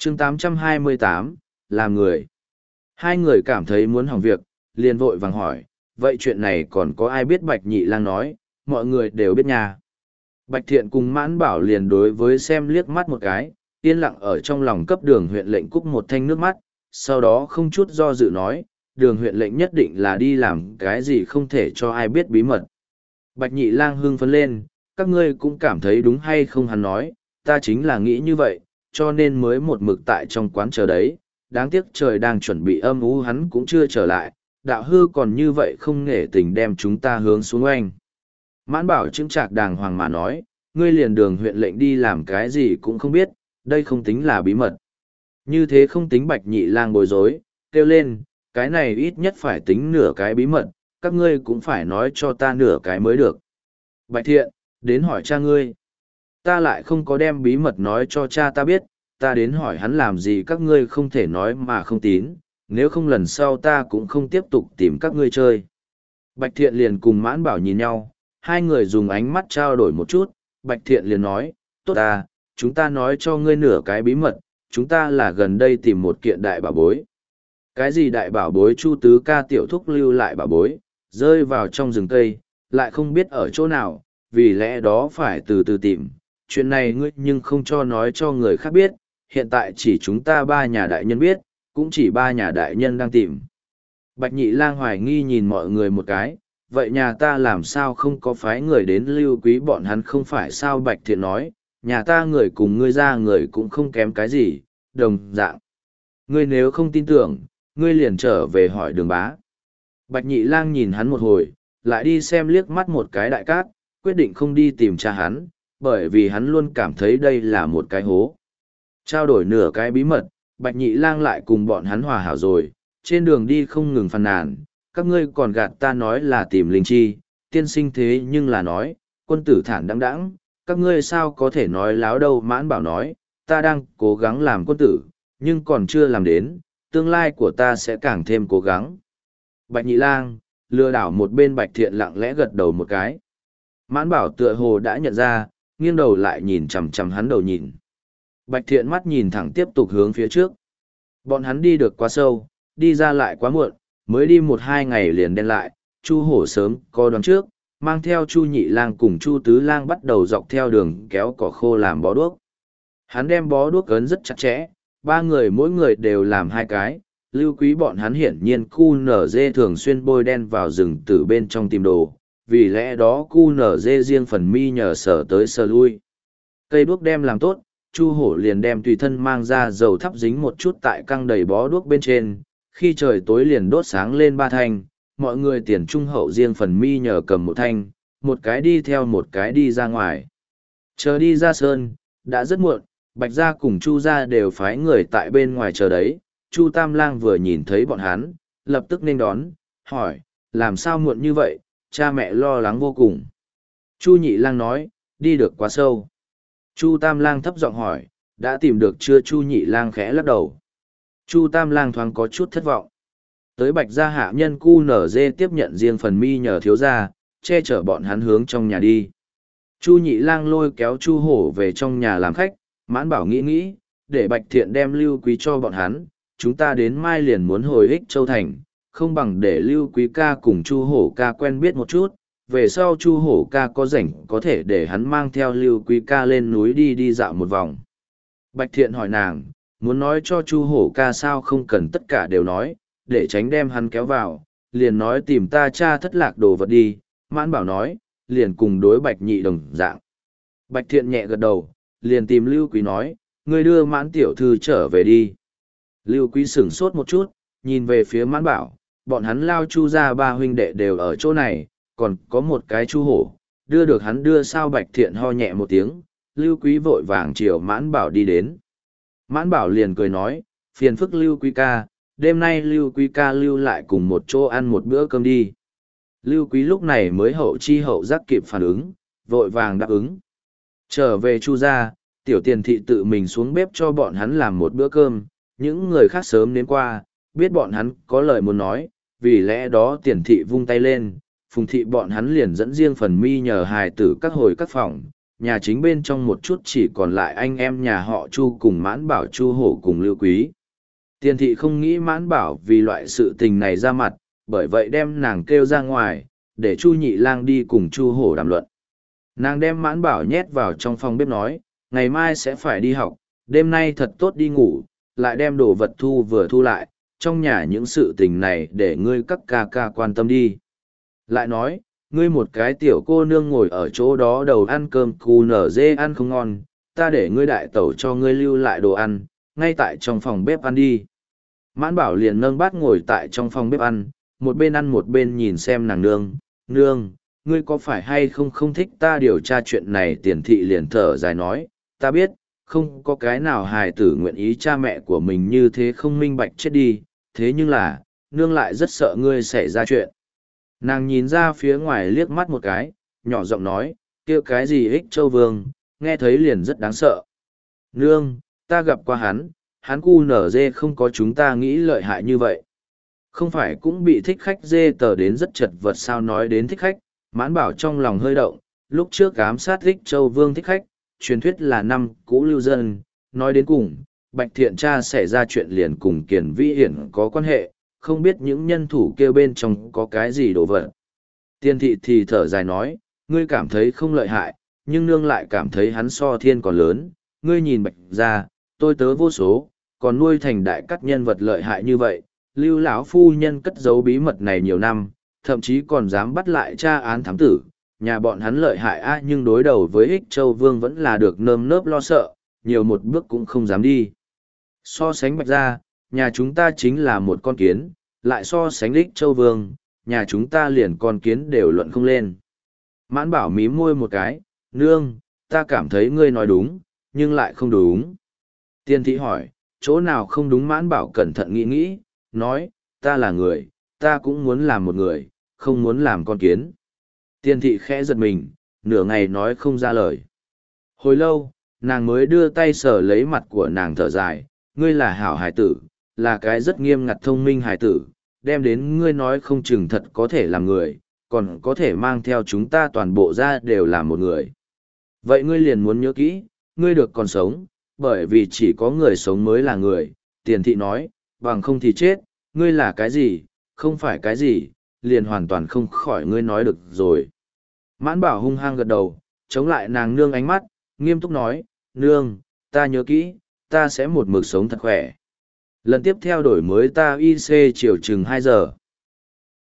chương 828, làm người. Hai người cảm thấy muốn hỏng việc, liền vội vàng hỏi, vậy chuyện này còn có ai biết Bạch Nhị Lang nói, mọi người đều biết nha. Bạch Thiện cùng Mãn Bảo liền đối với xem liếc mắt một cái, yên lặng ở trong lòng cấp Đường huyện lệnh cúc một thanh nước mắt, sau đó không chút do dự nói, Đường huyện lệnh nhất định là đi làm cái gì không thể cho ai biết bí mật. Bạch Nhị Lang hưng phấn lên, các ngươi cũng cảm thấy đúng hay không, hắn nói, ta chính là nghĩ như vậy, cho nên mới một mực tại trong quán chờ đấy, đáng tiếc trời đang chuẩn bị âm u hắn cũng chưa trở lại, đạo hư còn như vậy không nể tình đem chúng ta hướng xuống oanh. Mãn Bảo chững chạc đàng hoàng mà nói, ngươi liền Đường huyện lệnh đi làm cái gì cũng không biết, đây không tính là bí mật. Như thế không tính. Bạch Nhị Lang bối rối, kêu lên, cái này ít nhất phải tính nửa cái bí mật, các ngươi cũng phải nói cho ta nửa cái mới được. Bạch Thiện, đến hỏi cha ngươi. Ta lại không có đem bí mật nói cho cha ta biết, ta đến hỏi hắn làm gì các ngươi không thể nói mà không tín, nếu không lần sau ta cũng không tiếp tục tìm các ngươi chơi. Bạch Thiện liền cùng Mãn Bảo nhìn nhau, hai người dùng ánh mắt trao đổi một chút, Bạch Thiện liền nói, tốt ta, chúng ta nói cho ngươi nửa cái bí mật, chúng ta là gần đây tìm một kiện đại bảo bối. Cái gì đại bảo bối? Chu Tứ ca tiểu thúc lưu lại bảo bối, rơi vào trong rừng cây, lại không biết ở chỗ nào, vì lẽ đó phải từ từ tìm. Chuyện này ngươi nhưng không cho nói cho người khác biết, hiện tại chỉ chúng ta ba nhà đại nhân biết, cũng chỉ ba nhà đại nhân đang tìm. Bạch Nhị Lang hoài nghi nhìn mọi người một cái, vậy nhà ta làm sao không có phái người đến lưu quý bọn hắn không phải sao? Bạch Thiện nói, nhà ta người cùng ngươi ra người cũng không kém cái gì, đồng dạng. Ngươi nếu không tin tưởng, ngươi liền trở về hỏi Đường bá. Bạch Nhị Lang nhìn hắn một hồi, lại đi xem liếc mắt một cái Đại Cát, quyết định không đi tìm cha hắn, bởi vì hắn luôn cảm thấy đây là một cái hố. Trao đổi nửa cái bí mật, Bạch Nhị Lang lại cùng bọn hắn hòa hảo rồi, trên đường đi không ngừng phàn nàn, các ngươi còn gạt ta nói là tìm linh chi, tiên sinh thế nhưng là nói, quân tử thản đãng đãng, các ngươi sao có thể nói láo đâu? Mãn Bảo nói, ta đang cố gắng làm quân tử, nhưng còn chưa làm đến, tương lai của ta sẽ càng thêm cố gắng. Bạch Nhị Lang, lừa đảo một bên. Bạch Thiện lặng lẽ gật đầu một cái. Mãn Bảo tựa hồ đã nhận ra, nghiêng đầu lại nhìn chằm chằm hắn đầu nhìn. Bạch Thiện mắt nhìn thẳng tiếp tục hướng phía trước. Bọn hắn đi được quá sâu, đi ra lại quá muộn, mới đi 1-2 ngày liền đen lại. Chu Hổ sớm có đoán trước, mang theo Chu Nhị Lang cùng Chu Tứ Lang bắt đầu dọc theo đường kéo cỏ khô làm bó đuốc. Hắn đem bó đuốc ấn rất chặt chẽ, ba người mỗi người đều làm 2 cái. Lưu Quý bọn hắn hiển nhiên QNZ thường xuyên bôi đen vào rừng từ bên trong tìm đồ, vì lẽ đó QNZ riêng phần mi nhờ sở tới sở lui. Cây đuốc đem làm tốt, Chu Hổ liền đem tùy thân mang ra dầu thắp dính một chút tại căng đầy bó đuốc bên trên, khi trời tối liền đốt sáng lên 3 thanh, mọi người tiền trung hậu riêng phần mi nhờ cầm một thanh, một cái đi theo một cái đi ra ngoài. Chờ đi ra sơn, đã rất muộn, Bạch gia cùng Chu gia đều phái người tại bên ngoài chờ đấy. Chu Tam Lang vừa nhìn thấy bọn hắn, lập tức nên đón, hỏi, làm sao muộn như vậy, cha mẹ lo lắng vô cùng. Chu Nhị Lang nói, đi được quá sâu. Chu Tam Lang thấp giọng hỏi, đã tìm được chưa? Chu Nhị Lang khẽ lắc đầu. Chu Tam Lang thoáng có chút thất vọng. Tới Bạch gia hạ nhân QNZ tiếp nhận riêng phần mi nhờ thiếu gia, che chở bọn hắn hướng trong nhà đi. Chu Nhị Lang lôi kéo Chu Hổ về trong nhà làm khách, Mãn Bảo nghĩ, để Bạch Thiện đem Lưu Quý cho bọn hắn, chúng ta đến mai liền muốn hồi Ích Châu Thành, không bằng để Lưu Quý ca cùng Chu Hổ ca quen biết một chút, về sau Chu Hổ ca có rảnh có thể để hắn mang theo Lưu Quý ca lên núi đi dạo một vòng. Bạch Thiện hỏi nàng, muốn nói cho Chu Hổ ca sao không cần tất cả đều nói, để tránh đem hắn kéo vào, liền nói tìm ta cha thất lạc đồ vật đi. Mãn Bảo nói, liền cùng đối Bạch Nhị đồng dạng. Bạch Thiện nhẹ gật đầu, liền tìm Lưu Quý nói, ngươi đưa Mãn tiểu thư trở về đi. Lưu Quý sửng sốt một chút, nhìn về phía Mãn Bảo, bọn hắn Lao Chu ra 3 huynh đệ đều ở chỗ này, còn có một cái Chu Hổ, đưa được hắn đưa sao? Bạch Thiện ho nhẹ một tiếng, Lưu Quý vội vàng chiều Mãn Bảo đi đến. Mãn Bảo liền cười nói, phiền phức Lưu Quý ca, đêm nay Lưu Quý ca lưu lại cùng một chỗ ăn một bữa cơm đi. Lưu Quý lúc này mới hậu chi hậu giác kịp phản ứng, vội vàng đáp ứng. Trở về Chu gia, Tiểu Tiền Thị tự mình xuống bếp cho bọn hắn làm một bữa cơm, những người khác sớm đến qua, biết bọn hắn có lời muốn nói, vì lẽ đó Tiền Thị vung tay lên, Phùng Thị bọn hắn liền dẫn riêng phần mi nhờ hài tử các hồi các phòng, nhà chính bên trong một chút chỉ còn lại anh em nhà họ Chu cùng Mãn Bảo, Chu Hổ cùng Lưu Quý. Tiền thị không nghĩ Mãn Bảo vì loại sự tình này ra mặt, bởi vậy đem nàng kêu ra ngoài, để Chu Nhị Lang đi cùng Chu Hổ đàm luận. Nàng đem Mãn Bảo nhét vào trong phòng bếp nói, ngày mai sẽ phải đi học, đêm nay thật tốt đi ngủ, lại đem đồ vật thu vừa thu lại, trong nhà những sự tình này để ngươi các ca ca quan tâm đi. Lại nói, ngươi một cái tiểu cô nương ngồi ở chỗ đó đầu ăn cơm cù nở dê ăn không ngon, ta để ngươi đại tẩu cho ngươi lưu lại đồ ăn, ngay tại trong phòng bếp ăn đi. Mãn Bảo liền nâng bát ngồi tại trong phòng bếp ăn, một bên ăn một bên nhìn xem nàng nương, nương, ngươi có phải hay không không thích ta điều tra chuyện này? Tiền thị liền thở dài nói, ta biết, không có cái nào hài tử nguyện ý cha mẹ của mình như thế không minh bạch chết đi, thế nhưng là, nương lại rất sợ ngươi xảy ra chuyện. Nàng nhìn ra phía ngoài liếc mắt một cái, nhỏ giọng nói, kia cái gì Ích Châu Vương, nghe thấy liền rất đáng sợ. Nương, ta gặp qua hắn cu nở dê không có chúng ta nghĩ lợi hại như vậy. Không phải cũng bị thích khách dê tờ đến rất chật vật sao? Nói đến thích khách, Mãn Bảo trong lòng hơi động, lúc trước ám sát Ích Châu Vương thích khách, truyền thuyết là năm cũ lưu dân, nói đến cùng, Bạch Thiện cha xảy ra chuyện liền cùng Kiền Vĩ Hiển có quan hệ, không biết những nhân thủ kêu bên trong có cái gì đồ vật. Tiên thị thì thở dài nói, ngươi cảm thấy không lợi hại, nhưng nương lại cảm thấy hắn so thiên còn lớn, ngươi nhìn Bạch ra, tôi tớ vô số, còn nuôi thành đại các nhân vật lợi hại như vậy, Lưu lão phu nhân cất giấu bí mật này nhiều năm, thậm chí còn dám bắt lại tra án thám tử, nhà bọn hắn lợi hại nhưng đối đầu với Ích Châu Vương vẫn là được nơm nớp lo sợ, nhiều một bước cũng không dám đi. So sánh Bạch ra, nhà chúng ta chính là một con kiến, lại so sánh Ích Châu Vương, nhà chúng ta liền con kiến đều luận không lên. Mãn Bảo mím môi một cái, nương, ta cảm thấy ngươi nói đúng, nhưng lại không đúng. Tiên thị hỏi, chỗ nào không đúng? Mãn Bảo cẩn thận nghĩ nghĩ, nói, ta là người, ta cũng muốn làm một người, không muốn làm con kiến. Tiên thị khẽ giật mình, nửa ngày nói không ra lời. Hồi lâu, nàng mới đưa tay sờ lấy mặt của nàng, thở dài, ngươi là hảo hải tử, là cái rất nghiêm ngặt thông minh hải tử, đem đến ngươi nói không chừng thật có thể làm người, còn có thể mang theo chúng ta toàn bộ ra đều là một người. Vậy ngươi liền muốn nhớ kỹ, ngươi được còn sống, bởi vì chỉ có người sống mới là người. Tiền thị nói, bằng không thì chết, ngươi là cái gì, không phải cái gì, liền hoàn toàn không khỏi ngươi nói được rồi. Mãn Bảo hung hăng gật đầu, chống lại nàng nương ánh mắt, nghiêm túc nói, nương, ta nhớ kỹ, ta sẽ một mực sống thật khỏe. Lần tiếp theo đổi mới ta IC chiều chừng 2 giờ.